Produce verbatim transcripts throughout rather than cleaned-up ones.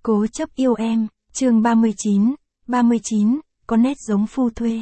Cố chấp yêu em, chương ba mươi chín, ba mươi chín, có nét giống phu thuê.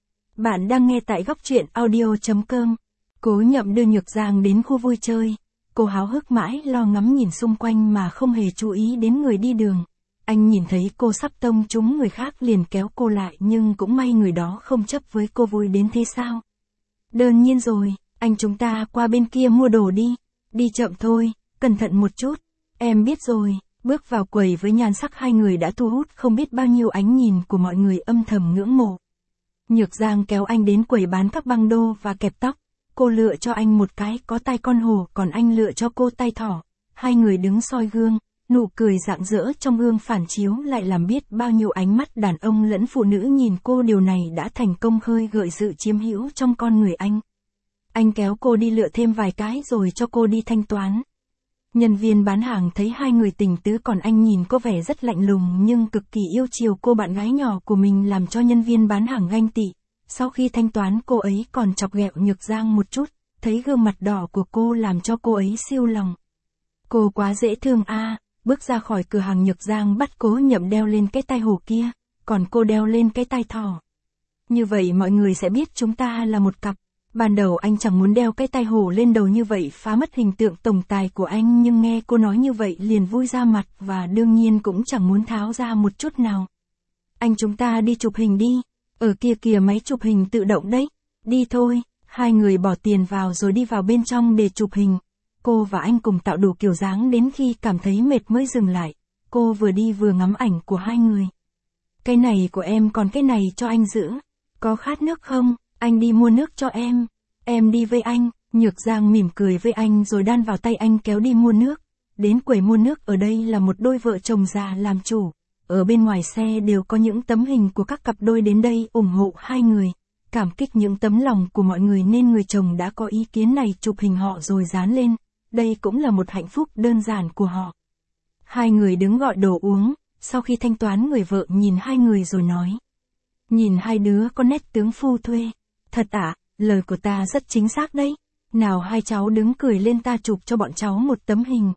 Bạn đang nghe tại góc truyện audio chấm com. Cố Nhậm đưa Nhược Giang đến khu vui chơi. Cô háo hức mãi lo ngắm nhìn xung quanh mà không hề chú ý đến người đi đường. Anh nhìn thấy cô sắp tông trúng người khác liền kéo cô lại, nhưng cũng may người đó không chấp với cô vui đến thế sao. Đương nhiên rồi, anh chúng ta qua bên kia mua đồ đi. Đi chậm thôi, cẩn thận một chút. Em biết rồi. Bước vào quầy với nhan sắc hai người đã thu hút không biết bao nhiêu ánh nhìn của mọi người âm thầm ngưỡng mộ. Nhược Giang kéo anh đến quầy bán các băng đô và kẹp tóc. Cô lựa cho anh một cái có tai con hổ, còn anh lựa cho cô tai thỏ. Hai người đứng soi gương, nụ cười rạng rỡ trong gương phản chiếu lại làm biết bao nhiêu ánh mắt đàn ông lẫn phụ nữ nhìn cô. Điều này đã thành công khơi gợi sự chiếm hữu trong con người anh. Anh kéo cô đi lựa thêm vài cái rồi cho cô đi thanh toán. Nhân viên bán hàng thấy hai người tình tứ, còn anh nhìn có vẻ rất lạnh lùng nhưng cực kỳ yêu chiều cô bạn gái nhỏ của mình, làm cho nhân viên bán hàng ganh tị. Sau khi thanh toán, cô ấy còn chọc ghẹo Nhược Giang một chút, thấy gương mặt đỏ của cô làm cho cô ấy siêu lòng. Cô quá dễ thương a. À. Bước ra khỏi cửa hàng, Nhược Giang bắt Cố Nhậm đeo lên cái tai hổ kia, còn cô đeo lên cái tai thỏ. Như vậy mọi người sẽ biết chúng ta là một cặp. Ban đầu anh chẳng muốn đeo cái tai hổ lên đầu như vậy phá mất hình tượng tổng tài của anh, nhưng nghe cô nói như vậy liền vui ra mặt, và đương nhiên cũng chẳng muốn tháo ra một chút nào. Anh chúng ta đi chụp hình đi, ở kia kìa máy chụp hình tự động đấy, đi thôi. Hai người bỏ tiền vào rồi đi vào bên trong để chụp hình. Cô và anh cùng tạo đủ kiểu dáng đến khi cảm thấy mệt mới dừng lại. Cô vừa đi vừa ngắm ảnh của hai người. Cái này của em, còn cái này cho anh giữ. Có khát nước không? Anh đi mua nước cho em. Em đi với anh. Nhược Giang mỉm cười với anh rồi đan vào tay anh kéo đi mua nước. Đến quầy mua nước, ở đây là một đôi vợ chồng già làm chủ. Ở bên ngoài xe đều có những tấm hình của các cặp đôi đến đây ủng hộ hai người. Cảm kích những tấm lòng của mọi người nên người chồng đã có ý kiến này chụp hình họ rồi dán lên. Đây cũng là một hạnh phúc đơn giản của họ. Hai người đứng gọi đồ uống. Sau khi thanh toán, người vợ nhìn hai người rồi nói: nhìn hai đứa có nét tướng phu thuê. Thật ạ, à, lời của ta rất chính xác đấy. Nào hai cháu đứng cười lên, ta chụp cho bọn cháu một tấm hình.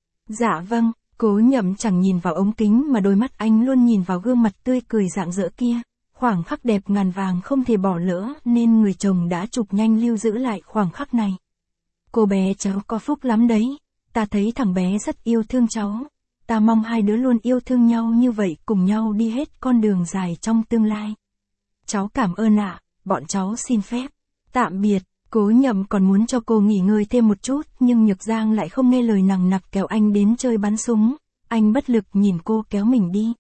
Dạ vâng. Cố Nhậm chẳng nhìn vào ống kính mà đôi mắt anh luôn nhìn vào gương mặt tươi cười rạng rỡ kia. Khoảng khắc đẹp ngàn vàng không thể bỏ lỡ nên người chồng đã chụp nhanh lưu giữ lại khoảng khắc này. Cô bé cháu có phúc lắm đấy. Ta thấy thằng bé rất yêu thương cháu. Ta mong hai đứa luôn yêu thương nhau như vậy, cùng nhau đi hết con đường dài trong tương lai. Cháu cảm ơn ạ. Bọn cháu xin phép tạm biệt. Cố Nhậm còn muốn cho cô nghỉ ngơi thêm một chút, nhưng Nhược Giang lại không nghe lời, nằng nặc kéo anh đến chơi bắn súng. Anh bất lực nhìn cô kéo mình đi.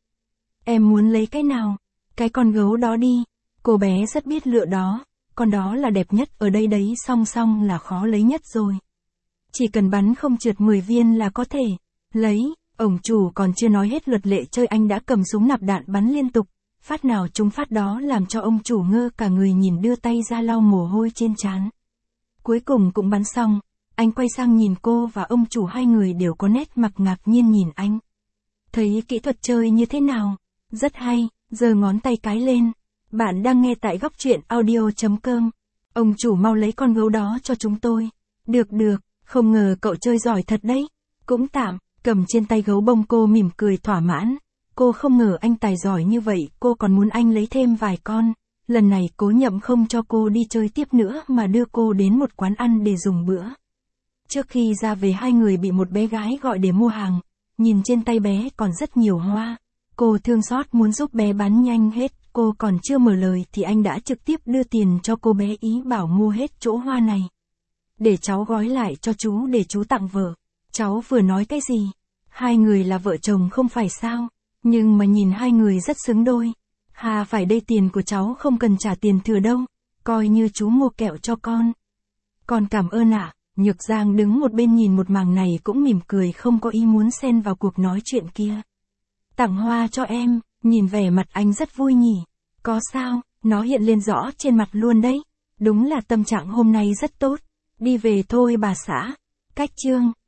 Em muốn lấy cái nào? Cái con gấu đó đi. Cô bé rất biết lựa đó. Con đó là đẹp nhất ở đây đấy, song song là khó lấy nhất rồi. Chỉ cần bắn không trượt mười viên là có thể lấy. Ông chủ còn chưa nói hết luật lệ chơi, anh đã cầm súng nạp đạn bắn liên tục. Phát nào trúng phát đó làm cho ông chủ ngơ cả người, nhìn đưa tay ra lau mồ hôi trên trán. Cuối cùng cũng bắn xong, anh quay sang nhìn cô và ông chủ, hai người đều có nét mặt ngạc nhiên nhìn anh. Thấy kỹ thuật chơi như thế nào? Rất hay, giơ ngón tay cái lên. Bạn đang nghe tại góc truyện audio chấm com. Ông chủ mau lấy con gấu đó cho chúng tôi. Được được, không ngờ cậu chơi giỏi thật đấy. Cũng tạm. Cầm trên tay gấu bông, cô mỉm cười thỏa mãn. Cô không ngờ anh tài giỏi như vậy, cô còn muốn anh lấy thêm vài con. Lần này Cố Nhậm không cho cô đi chơi tiếp nữa mà đưa cô đến một quán ăn để dùng bữa. Trước khi ra về, hai người bị một bé gái gọi để mua hàng. Nhìn trên tay bé còn rất nhiều hoa. Cô thương xót muốn giúp bé bán nhanh hết. Cô còn chưa mở lời thì anh đã trực tiếp đưa tiền cho cô bé, ý bảo mua hết chỗ hoa này. Để cháu gói lại cho chú để chú tặng vợ. Cháu vừa nói cái gì? Hai người là vợ chồng không phải sao? Nhưng mà nhìn hai người rất xứng đôi. Hà phải đây, tiền của cháu không cần trả tiền thừa đâu. Coi như chú mua kẹo cho con. Con cảm ơn ạ. À. Nhược Giang đứng một bên nhìn một màn này cũng mỉm cười, không có ý muốn xen vào cuộc nói chuyện kia. Tặng hoa cho em. Nhìn vẻ mặt anh rất vui nhỉ. Có sao? Nó hiện lên rõ trên mặt luôn đấy. Đúng là tâm trạng hôm nay rất tốt. Đi về thôi bà xã. Cách chương